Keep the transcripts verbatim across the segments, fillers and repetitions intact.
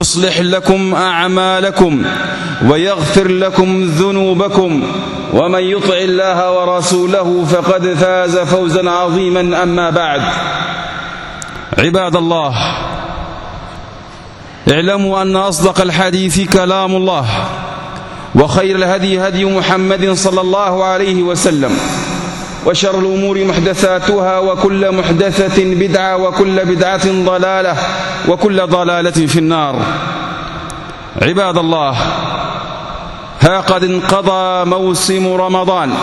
يصلح لكم أعمالكم ويغفر لكم ذنوبكم ومن يطع الله ورسوله فقد فاز فوزا عظيما. أما بعد، عباد الله، اعلموا أن أصدق الحديث كلام الله، وخير الهدي هدي محمد صلى الله عليه وسلم، وشر الأمور محدثاتها، وكل محدثة بدعة، وكل بدعة ضلالة، وكل ضلالة في النار. عباد الله، ها قد انقضى موسم رمضان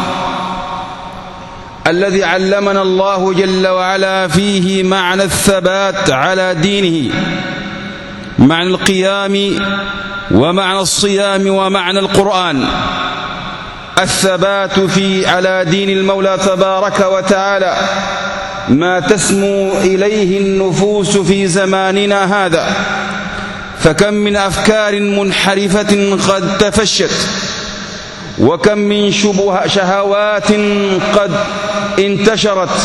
الذي علمنا الله جل وعلا فيه معنى الثبات على دينه، معنى القيام ومعنى الصيام ومعنى القرآن. الثبات في على دين المولى تبارك وتعالى ما تسمو إليه النفوس في زماننا هذا، فكم من أفكار منحرفة قد تفشت، وكم من شهوات قد انتشرت.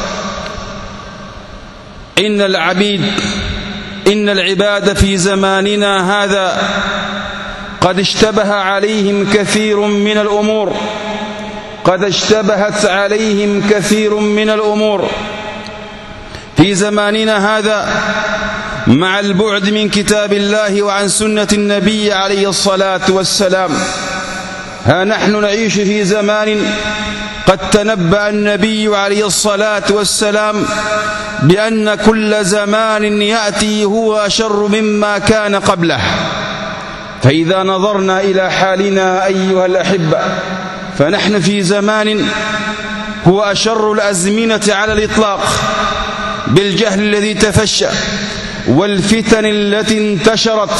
إن العبيد إن العباد في زماننا هذا قد اشتبه عليهم كثير من الأمور قد اشتبهت عليهم كثير من الأمور في زماننا هذا، مع البعد من كتاب الله وعن سنة النبي عليه الصلاة والسلام. ها نحن نعيش في زمان قد تنبأ النبي عليه الصلاة والسلام بأن كل زمان يأتي هو أشر مما كان قبله. فإذا نظرنا إلى حالنا أيها الأحبة، فنحن في زمان هو أشر الأزمنة على الإطلاق، بالجهل الذي تفشى والفتن التي انتشرت.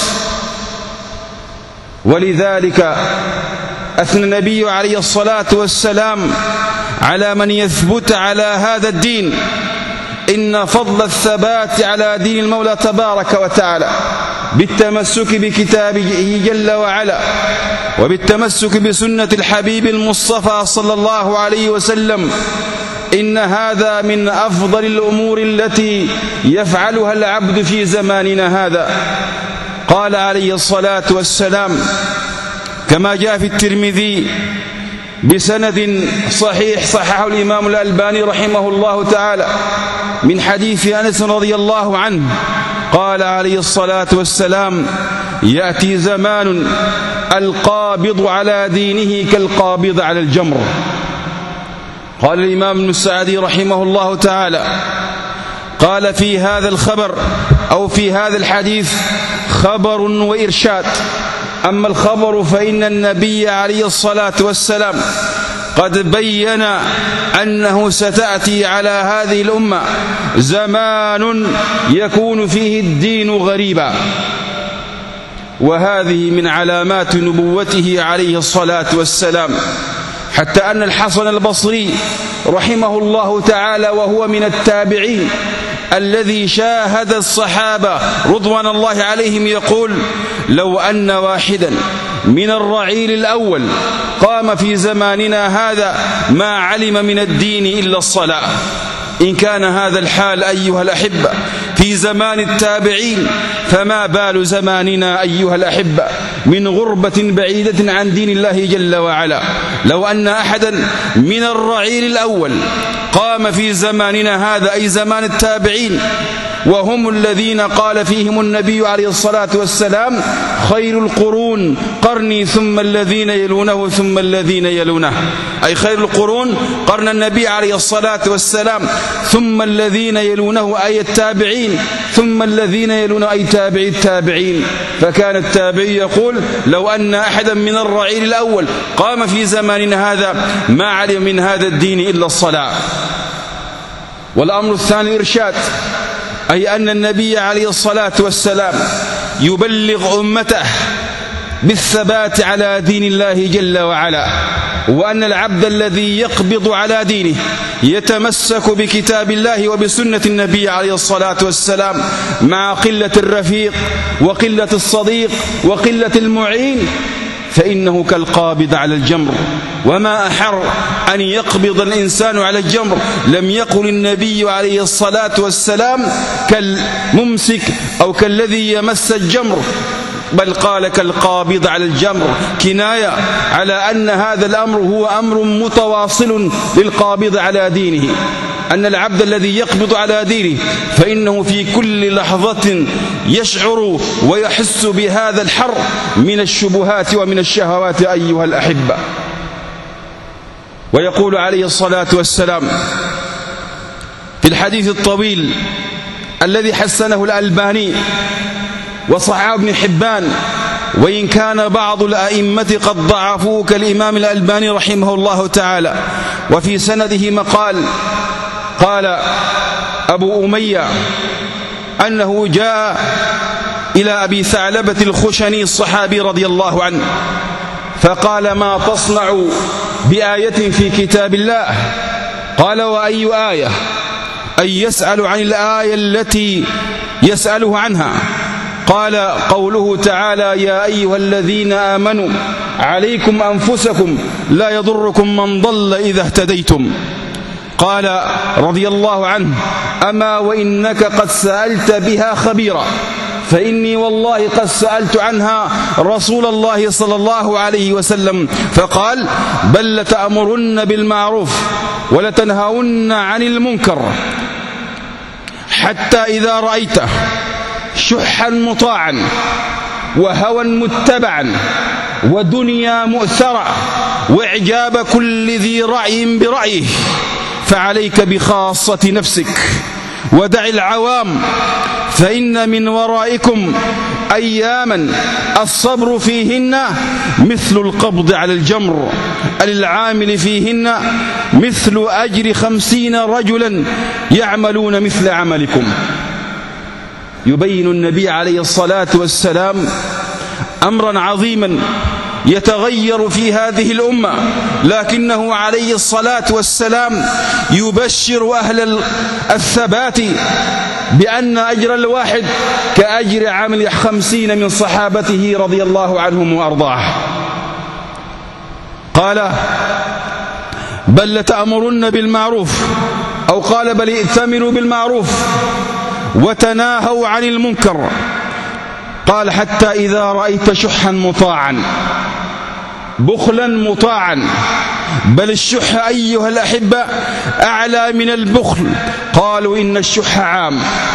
ولذلك أثنى النبي عليه الصلاة والسلام على من يثبت على هذا الدين: إن فضل الثبات على دين المولى تبارك وتعالى بالتمسك بكتابه جل وعلا، وبالتمسك بسنة الحبيب المصطفى صلى الله عليه وسلم، إن هذا من أفضل الأمور التي يفعلها العبد في زماننا هذا. قال عليه الصلاة والسلام كما جاء في الترمذي بسند صحيح صححه الإمام الألباني رحمه الله تعالى من حديث أنس رضي الله عنه، قال عليه الصلاة والسلام: يأتي زمان القابض على دينه كالقابض على الجمر. قال الإمام ابن السعدي رحمه الله تعالى: قال في هذا الخبر أو في هذا الحديث خبر وإرشاد. أما الخبر فإن النبي عليه الصلاة والسلام قد بين أنه ستأتي على هذه الأمة زمان يكون فيه الدين غريبا، وهذه من علامات نبوته عليه الصلاة والسلام، حتى أن الحسن البصري رحمه الله تعالى وهو من التابعين الذي شاهد الصحابة رضوان الله عليهم يقول: لو أن واحدا من الرعيل الأول قام في زماننا هذا ما علم من الدين إلا الصلاة. إن كان هذا الحال أيها الأحبة في زمان التابعين، فما بال زماننا أيها الأحبة من غربة بعيدة عن دين الله جل وعلا. لو أن أحدا من الرعيل الأول قام في زماننا هذا، أي زمان التابعين، وهم الذين قال فيهم النبي عليه الصلاة والسلام: خير القرون قرني ثم الذين يلونه ثم الذين يلونه، أي خير القرون قرن النبي عليه الصلاة والسلام، ثم الذين يلونه أي التابعين، ثم الذين يلونه أي تابعي التابعين. فكان التابعي يقول: لو أن أحدا من الرعيل الأول قام في زماننا هذا ما علم من هذا الدين إلا الصلاة. والأمر الثاني إرشاد، أي أن النبي عليه الصلاة والسلام يبلغ أمته بالثبات على دين الله جل وعلا، وأن العبد الذي يقبض على دينه يتمسك بكتاب الله وبسنة النبي عليه الصلاة والسلام، مع قلة الرفيق وقلة الصديق وقلة المعين، فإنه كالقابض على الجمر، وما أحر أن يقبض الإنسان على الجمر. لم يقل النبي عليه الصلاة والسلام كالممسك أو كالذي يمس الجمر، بل قال كالقابض على الجمر، كناية على أن هذا الأمر هو أمر متواصل للقابض على دينه، أن العبد الذي يقبض على دينه فإنه في كل لحظة يشعر ويحس بهذا الحر من الشبهات ومن الشهوات أيها الأحبة. ويقول عليه الصلاة والسلام في الحديث الطويل الذي حسنه الألباني وصححه ابن حبان، وإن كان بعض الأئمة قد ضعفوه كالإمام الألباني رحمه الله تعالى، وفي سنده مقال. قال أبو أمية أنه جاء إلى أبي ثعلبة الخشني الصحابي رضي الله عنه فقال: ما تصنع بآية في كتاب الله؟ قال: وأي آية؟ أي يسأل عن الآية التي يسأله عنها. قال: قوله تعالى: يا أيها الذين آمنوا عليكم أنفسكم لا يضركم من ضل إذا اهتديتم. قال رضي الله عنه: أما وإنك قد سألت بها خبيرا، فإني والله قد سألت عنها رسول الله صلى الله عليه وسلم فقال: بل لتأمرن بالمعروف ولتنهون عن المنكر، حتى إذا رأيت شحا مطاعا وهوى متبعا ودنيا مؤثرة وإعجاب كل ذي رأي برأيه فعليك بخاصة نفسك ودع العوام، فإن من ورائكم أياما الصبر فيهن مثل القبض على الجمر، للعامل فيهن مثل أجر خمسين رجلا يعملون مثل عملكم. يبين النبي عليه الصلاة والسلام أمرا عظيما يتغير في هذه الأمة، لكنه عليه الصلاة والسلام يبشر أهل الثبات بأن أجر الواحد كأجر عامل خمسين من صحابته رضي الله عنهم وأرضاه. قال: بل لتأمرن بالمعروف، أو قال: بل ائتمروا بالمعروف وتناهوا عن المنكر. قال: حتى إذا رأيت شحا مطاعا، بخلا مطاعا، بل الشح أيها الأحبة أعلى من البخل. قالوا: إن الشح عام،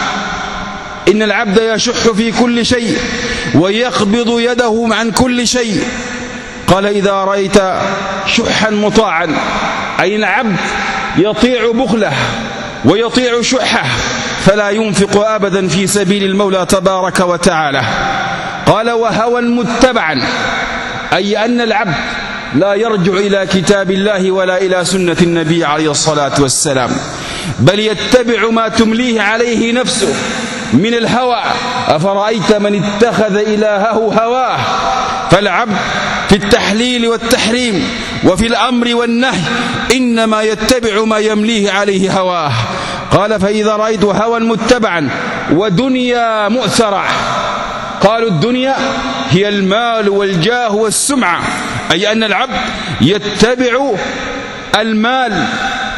إن العبد يشح في كل شيء ويقبض يده عن كل شيء. قال: إذا رأيت شحا مطاعا، أي العبد يطيع بخله ويطيع شحه فلا ينفق أبدا في سبيل المولى تبارك وتعالى. قال: وهوى متبعا، أي أن العبد لا يرجع إلى كتاب الله ولا إلى سنة النبي عليه الصلاة والسلام، بل يتبع ما تمليه عليه نفسه من الهوى. أفرأيت من اتخذ إلهه هواه. فالعبد في التحليل والتحريم وفي الأمر والنهي إنما يتبع ما يمليه عليه هواه. قال: فإذا رأيت هوى متبعا ودنيا مؤثرة. قالوا: الدنيا هي المال والجاه والسمعة، أي أن العبد يتبع المال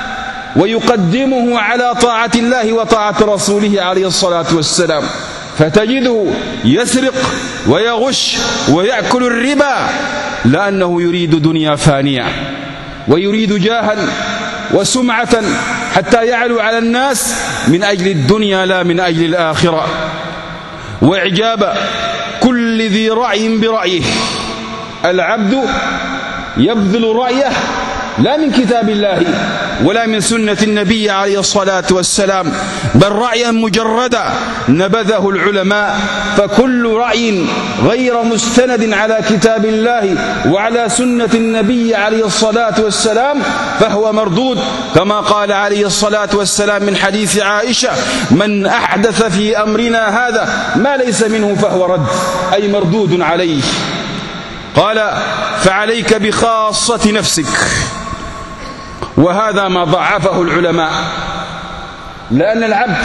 ويقدمه على طاعة الله وطاعة رسوله عليه الصلاة والسلام، فتجده يسرق ويغش ويأكل الربا لأنه يريد دنيا فانية ويريد جاها وسمعة حتى يعلو على الناس من أجل الدنيا لا من أجل الآخرة، وإعجاب كل ذي رأي برأيه. العبد يبذل رأيه لا من كتاب الله ولا من سنة النبي عليه الصلاة والسلام، بل رأيا مجردا نبذه العلماء. فكل رأي غير مستند على كتاب الله وعلى سنة النبي عليه الصلاة والسلام فهو مردود، كما قال عليه الصلاة والسلام من حديث عائشة: من أحدث في أمرنا هذا ما ليس منه فهو رد، أي مردود عليه. قال: فعليك بخاصة نفسك. وهذا ما ضعفه العلماء، لأن العبد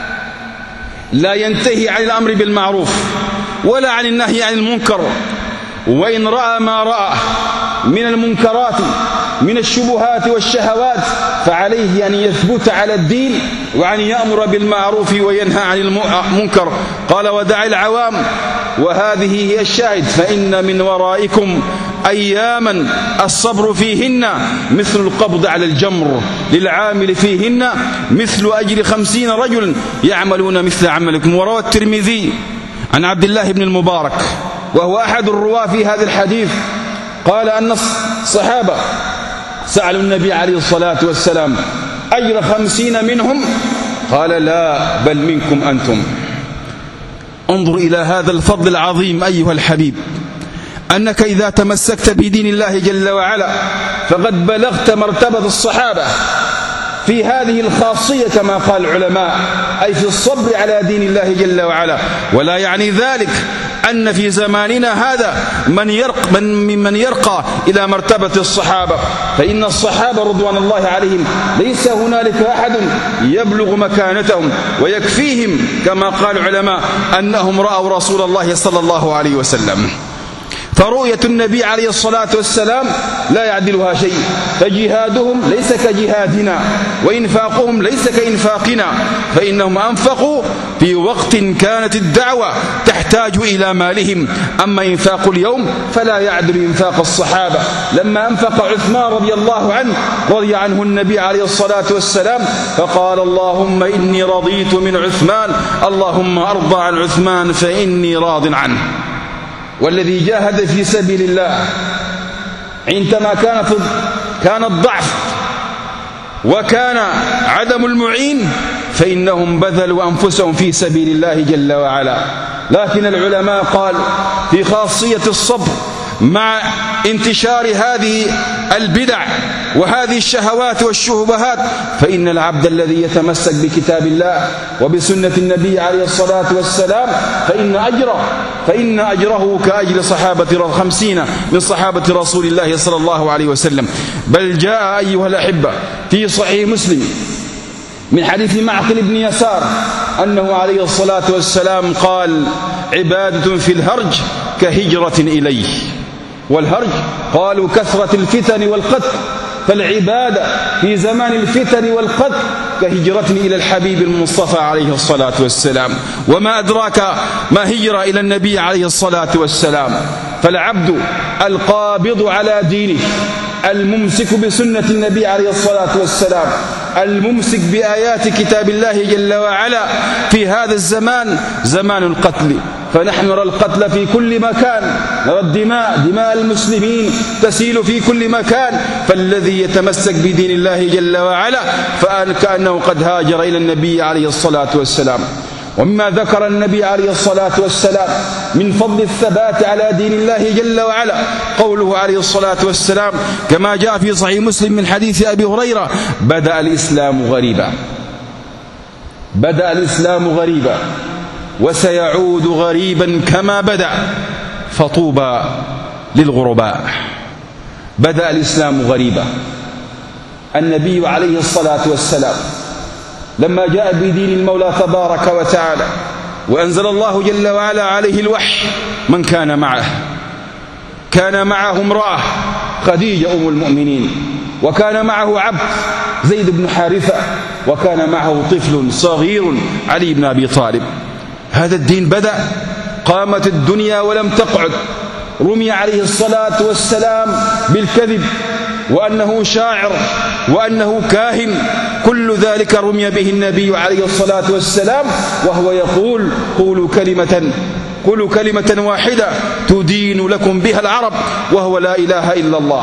لا ينتهي عن الأمر بالمعروف ولا عن النهي عن المنكر وإن رأى ما رأى من المنكرات من الشبهات والشهوات فعليه أن يثبت على الدين وأن يأمر بالمعروف وينهى عن المنكر. قال ودع العوام، وهذه هي الشاهد: فإن من ورائكم أياما الصبر فيهن مثل القبض على الجمر، للعامل فيهن مثل أجر خمسين رجل يعملون مثل عملكم. وروى الترمذي عن عبد الله بن المبارك وهو أحد الرواة في هذا الحديث قال أن الصحابة سألوا النبي عليه الصلاة والسلام أجر خمسين منهم، قال لا بل منكم أنتم. انظر إلى هذا الفضل العظيم أيها الحبيب، أنك إذا تمسكت بدين الله جل وعلا فقد بلغت مرتبة الصحابة في هذه الخاصية كما قال العلماء، أي في الصبر على دين الله جل وعلا. ولا يعني ذلك أن في زماننا هذا من يرق من ممن يرقى إلى مرتبة الصحابة، فإن الصحابة رضوان الله عليهم ليس هنالك أحد يبلغ مكانتهم، ويكفيهم كما قال العلماء أنهم رأوا رسول الله صلى الله عليه وسلم. فرؤية النبي عليه الصلاة والسلام لا يعدلها شيء، فجهادهم ليس كجهادنا وإنفاقهم ليس كإنفاقنا، فإنهم أنفقوا في وقت كانت الدعوة تحتاج إلى مالهم، أما إنفاق اليوم فلا يعدل إنفاق الصحابة. لما أنفق عثمان رضي الله عنه رضي عنه النبي عليه الصلاة والسلام فقال اللهم إني رضيت من عثمان، اللهم أرضى عن عثمان فإني راض عنه. والذي جاهد في سبيل الله عندما كان كان الضعف وكان عدم المعين فإنهم بذلوا أنفسهم في سبيل الله جل وعلا. لكن العلماء قال في خاصية الصبر مع انتشار هذه البدع وهذه الشهوات والشهبهات، فإن العبد الذي يتمسك بكتاب الله وبسنة النبي عليه الصلاة والسلام فإن أجره فإن أجره كأجر صحابة خمسين من صحابة رسول الله صلى الله عليه وسلم. بل جاء أيها الأحبة في صحيح مسلم من حديث معقل بن يسار أنه عليه الصلاة والسلام قال عبادة في الهرج كهجرة إليه. والهرج قالوا كثرة الفتن والقتل، فالعبادة في زمان الفتن والقتل كهجرة إلى الحبيب المصطفى عليه الصلاة والسلام. وما أدراك ما هجرة إلى النبي عليه الصلاة والسلام. فالعبد القابض على دينه الممسك بسنة النبي عليه الصلاة والسلام الممسك بآيات كتاب الله جل وعلا في هذا الزمان زمان القتل، فنحن نرى القتل في كل مكان، نرى الدماء دماء المسلمين تسيل في كل مكان. فالذي يتمسك بدين الله جل وعلا فكأنه قد هاجر إلى النبي عليه الصلاة والسلام. ومما ذكر النبي عليه الصلاة والسلام من فضل الثبات على دين الله جل وعلا قوله عليه الصلاة والسلام كما جاء في صحيح مسلم من حديث أبي هريرة بدأ الإسلام غريبا بدأ الإسلام غريبا وسيعود غريبا كما بدأ فطوبى للغرباء. بدأ الإسلام غريبا. النبي عليه الصلاة والسلام لما جاء بدين المولى تبارك وتعالى وأنزل الله جل وعلا عليه الوحي من كان معه كان معه امرأة خديجة أم المؤمنين، وكان معه عبد زيد بن حارثة، وكان معه طفل صغير علي بن أبي طالب. هذا الدين بدأ، قامت الدنيا ولم تقعد. رمي عليه الصلاة والسلام بالكذب وأنه شاعر وأنه كاهن، كل ذلك رمي به النبي عليه الصلاة والسلام وهو يقول قولوا كلمة قولوا كلمة واحدة تدين لكم بها العرب وهو لا إله إلا الله.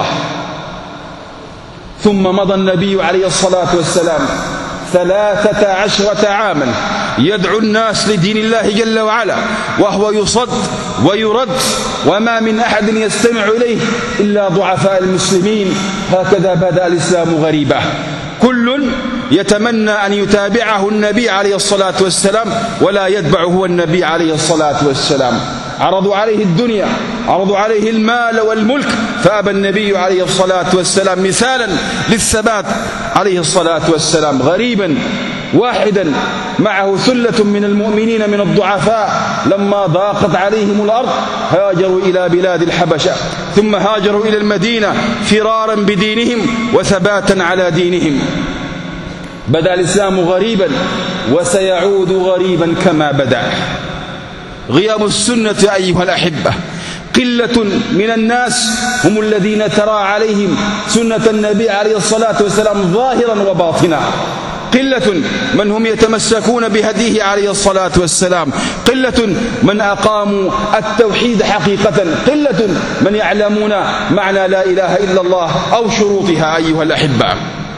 ثم مضى النبي عليه الصلاة والسلام ثلاثة عشرة عاما يدعو الناس لدين الله جل وعلا وهو يصد ويرد، وما من أحد يستمع إليه إلا ضعفاء المسلمين. هكذا بدأ الإسلام غريبا. كل يتمنى أن يتابعه النبي عليه الصلاة والسلام ولا يتبعه النبي عليه الصلاة والسلام. عرضوا عليه الدنيا، عرضوا عليه المال والملك، فأبى النبي عليه الصلاة والسلام مثالا للثبات عليه الصلاة والسلام. غريبا واحدا معه ثلة من المؤمنين من الضعفاء لما ضاقت عليهم الأرض هاجروا إلى بلاد الحبشة ثم هاجروا إلى المدينة فرارا بدينهم وثباتا على دينهم. بدأ الإسلام غريبا وسيعود غريبا كما بدأ. غياب السنة أيها الأحبة، قلة من الناس هم الذين ترى عليهم سنة النبي عليه الصلاة والسلام ظاهرا وباطنا، قلة من هم يتمسكون بهديه عليه الصلاة والسلام، قلة من أقاموا التوحيد حقيقة، قلة من يعلمون معنى لا إله إلا الله أو شروطها. أيها الأحبة،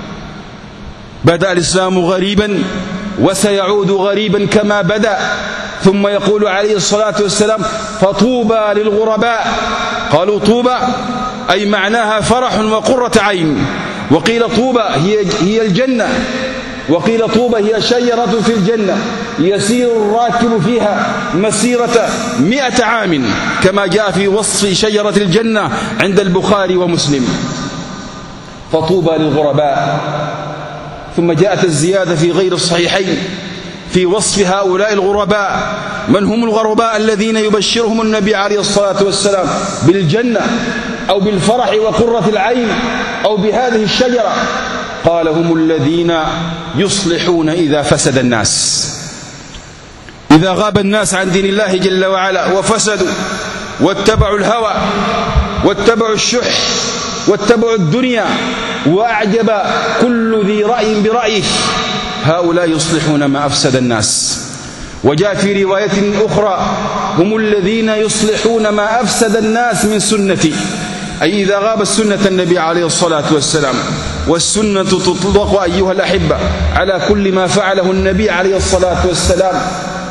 بدأ الإسلام غريبا وسيعود غريبا كما بدأ. ثم يقول عليه الصلاة والسلام: فطوبى للغرباء. قالوا طوبى أي معناها فرح وقرة عين، وقيل طوبى هي هي الجنة، وقيل طوبى هي شجرة في الجنة يسير الراكب فيها مسيرة مئة عام كما جاء في وصف شجرة الجنة عند البخاري ومسلم. فطوبى للغرباء. ثم جاءت الزيادة في غير الصحيحين في وصف هؤلاء الغرباء. من هم الغرباء الذين يبشرهم النبي عليه الصلاة والسلام بالجنة أو بالفرح وقرة العين أو بهذه الشجرة؟ قال: هم الذين يصلحون إذا فسد الناس. إذا غاب الناس عن دين الله جل وعلا وفسدوا واتبعوا الهوى واتبعوا الشح واتبعوا الدنيا وأعجب كل ذي رأي برأيه، هؤلاء يصلحون ما أفسد الناس. وجاء في رواية أخرى: هم الذين يصلحون ما أفسد الناس من سنتي، أي إذا غابت سنة النبي عليه الصلاة والسلام. والسنة تطلق أيها الأحبة على كل ما فعله النبي عليه الصلاة والسلام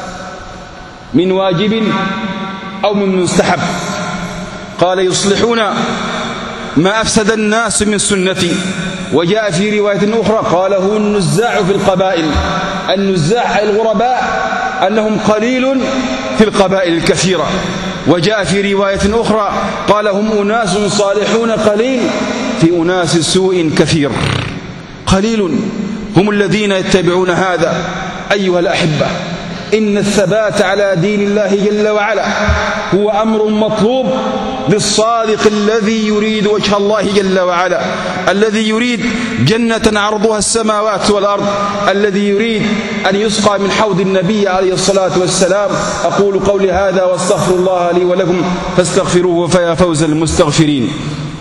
من واجب أو من مستحب. قال: يصلحون ما أفسد الناس من سنتي. وجاء في رواية أخرى: قال: هم النزاع في القبائل. النزاع أي الغرباء أنهم قليل في القبائل الكثيرة. وجاء في رواية أخرى: قال: هم أناس صالحون قليل في أناس سوء كثير. قليل هم الذين يتبعون هذا. أيها الأحبة، إن الثبات على دين الله جل وعلا هو أمر مطلوب للصادق الذي يريد وجه الله جل وعلا، الذي يريد جنة عرضها السماوات والأرض، الذي يريد أن يسقى من حوض النبي عليه الصلاة والسلام. أقول قولي هذا واستغفر الله لي ولكم فاستغفروه فيا فوز المستغفرين.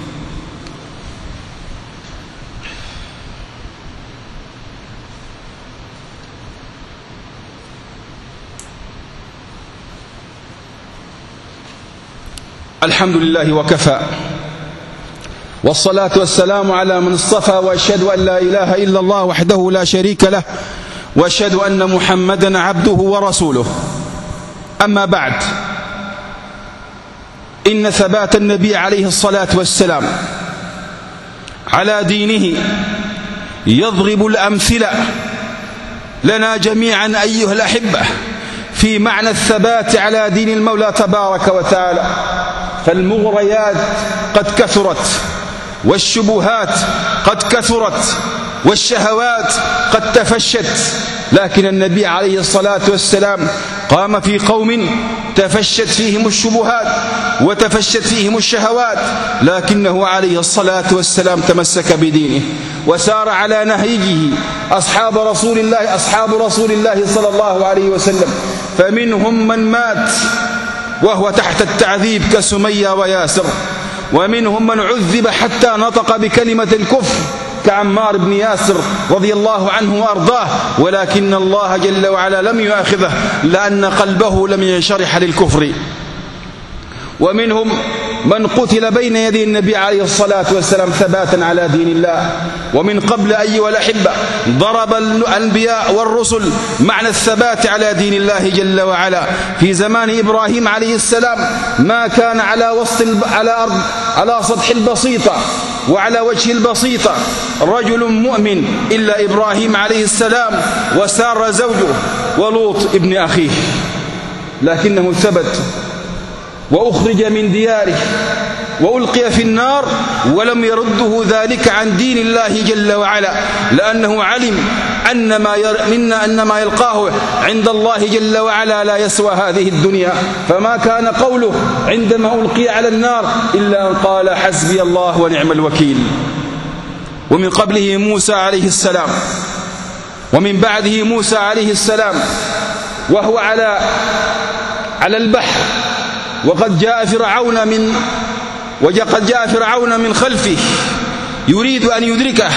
الحمد لله وكفى، والصلاة والسلام على من اصطفى، وأشهد أن لا إله إلا الله وحده لا شريك له، وأشهد أن محمدا عبده ورسوله. أما بعد، إن ثبات النبي عليه الصلاة والسلام على دينه يضرب الأمثلة لنا جميعا أيها الأحبة في معنى الثبات على دين المولى تبارك وتعالى. فالمغريات قد كثرت، والشبهات قد كثرت، والشهوات قد تفشت، لكن النبي عليه الصلاة والسلام قام في قوم تفشت فيهم الشبهات وتفشت فيهم الشهوات، لكنه عليه الصلاة والسلام تمسك بدينه وسار على نهجه أصحاب رسول الله أصحاب رسول الله صلى الله عليه وسلم. فمنهم من مات وهو تحت التعذيب كسمية وياسر، ومنهم من عذب حتى نطق بكلمة الكفر كعمار بن ياسر رضي الله عنه وأرضاه، ولكن الله جل وعلا لم يؤاخذه لأن قلبه لم ينشرح للكفر. ومنهم من قتل بين يدي النبي عليه الصلاة والسلام ثباتا على دين الله. ومن قبل أيها الأحبة ضرب الأنبياء والرسل معنى الثبات على دين الله جل وعلا. في زمان إبراهيم عليه السلام ما كان على وسط على أرض على سطح البسيطة وعلى وجه البسيطة رجل مؤمن إلا إبراهيم عليه السلام وسار زوجه ولوط ابن أخيه، لكنه ثبت وأخرج من دياره وألقي في النار ولم يرده ذلك عن دين الله جل وعلا، لأنه علم أنما منا أنما يلقاه عند الله جل وعلا لا يسوى هذه الدنيا. فما كان قوله عندما ألقي على النار إلا أن قال حسبي الله ونعم الوكيل. ومن قبله موسى عليه السلام، ومن بعده موسى عليه السلام وهو على على البحر، وقد جاء فرعون من وقد جاء فرعون من خلفه يريد أن يدركه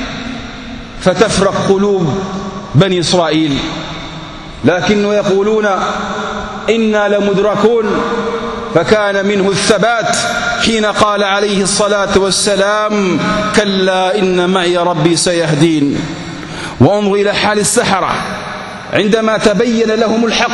فتفرق قلوب بني إسرائيل، لكنه يقولون إنا لمدركون. فكان منه الثبات حين قال عليه الصلاة والسلام كلا إن معي ربي سيهدين. وانظر إلى حال السحرة عندما تبين لهم الحق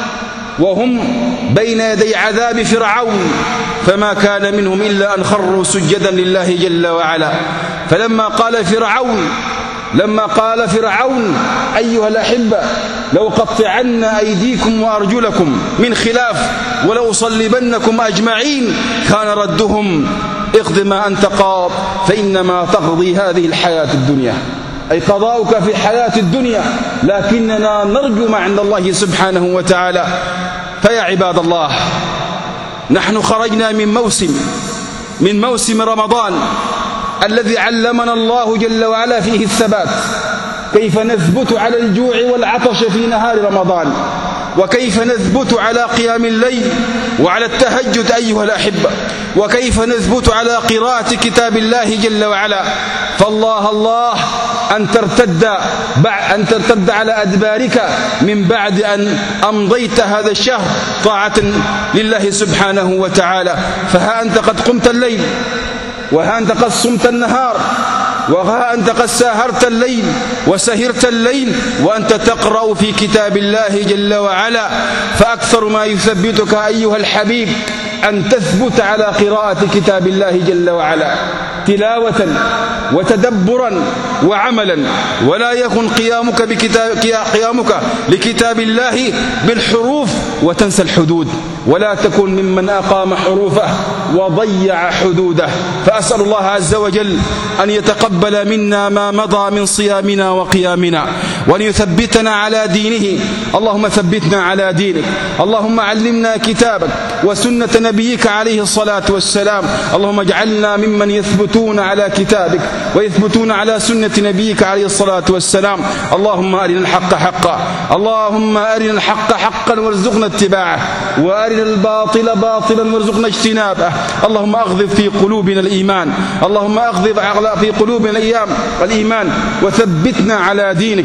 وهم بين يدي عذاب فرعون، فما كان منهم إلا أن خروا سجدا لله جل وعلا. فلما قال فرعون لما قال فرعون أيها الأحبة لو قطعن أيديكم وأرجلكم من خلاف ولو صلبنكم أجمعين، كان ردهم اقض ما أنت قاض فإنما تقضي هذه الحياة الدنيا، أي قضاؤك في الحياة الدنيا، لكننا نرجو ما عند الله سبحانه وتعالى. فيا عباد الله، نحن خرجنا من موسم من موسم رمضان الذي علمنا الله جل وعلا فيه الثبات، كيف نثبت على الجوع والعطش في نهار رمضان، وكيف نثبت على قيام الليل وعلى التهجد أيها الأحبة، وكيف نثبت على قراءة كتاب الله جل وعلا. فالله الله أن ترتد أن ترتد على أدبارك من بعد أن أمضيت هذا الشهر طاعة لله سبحانه وتعالى. فها أنت قد قمت الليل، وها أنت قد صمت النهار، وها أنت قد ساهرت الليل وسهرت الليل وأنت تقرأ في كتاب الله جل وعلا. فأكثر ما يثبتك أيها الحبيب أن تثبت على قراءة كتاب الله جل وعلا تلاوة وتدبرا وعملا، ولا يكن قيامك بكتاب قيامك لكتاب الله بالحروف وتنسى الحدود، ولا تكن ممن أقام حروفه وضيع حدوده. فأسأل الله عز وجل أن يتقبل منا ما مضى من صيامنا وقيامنا، وأن يثبتنا على دينه. اللهم ثبتنا على دينك، اللهم علمنا كتابك وسنة نبيك عليه الصلاة والسلام. اللهم اجعلنا ممن يثبتون على كتابك ويثبتون على سنة نبيك عليه الصلاة والسلام. اللهم أرنا الحق حقا، اللهم أرنا الحق حقا وارزقنا اتباعه، وأرنا الباطل باطلا وارزقنا اجتنابه. اللهم أغذف في قلوبنا الإيمان، اللهم أغذف في قلوبنا الإيمان وثبتنا على دينك.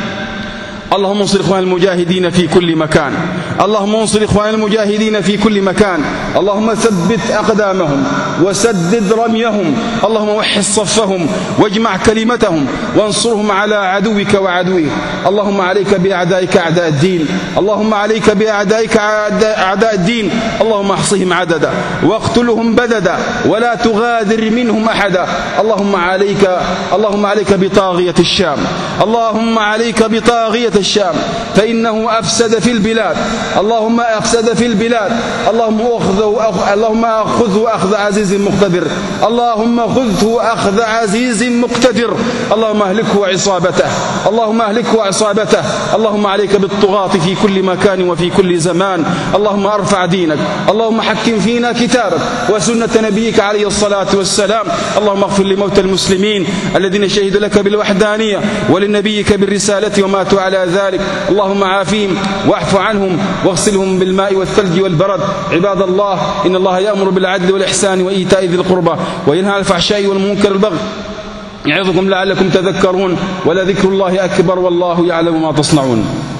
اللهم انصر إخوان المجاهدين في كل مكان، اللهم انصر إخوان المجاهدين في كل مكان. اللهم ثبت أقدامهم وسدد رميهم، اللهم وحد صفهم واجمع كلمتهم وانصرهم على عدوك وعدوه. اللهم عليك بأعدائك أعداء الدين، اللهم عليك بأعدائك أعداء الدين. اللهم احصهم عددا واقتلهم بددا ولا تغادر منهم أحدا. اللهم عليك اللهم عليك بطاغية الشام، اللهم عليك بطاغية الشام فإنه أفسد في البلاد، اللهم أفسد في البلاد. اللهم أخذه اللهم أخذه أخذ عزيز مقتدر، اللهم خذه أخذ عزيز مقتدر. اللهم أهلكه وعصابته، اللهم أهلكه وعصابته. اللهم عليك بالطغاة في كل مكان وفي كل زمان. اللهم أرفع دينك، اللهم حكم فينا كتابك وسنة نبيك عليه الصلاة والسلام. اللهم اغفر لموتى المسلمين الذين شهدوا لك بالوحدانية ولنبيك بالرسالة وماتوا على ذلك. اللهم عافيهم واعف عنهم واغسلهم بالماء والثلج والبرد. عباد الله، إن الله يأمر بالعدل والإحسان وإيتاء ذي القربى وينهى عن الفحشاء والمنكر والبغي يعظكم لعلكم تذكرون، ولذكر الله أكبر والله يعلم ما تصنعون.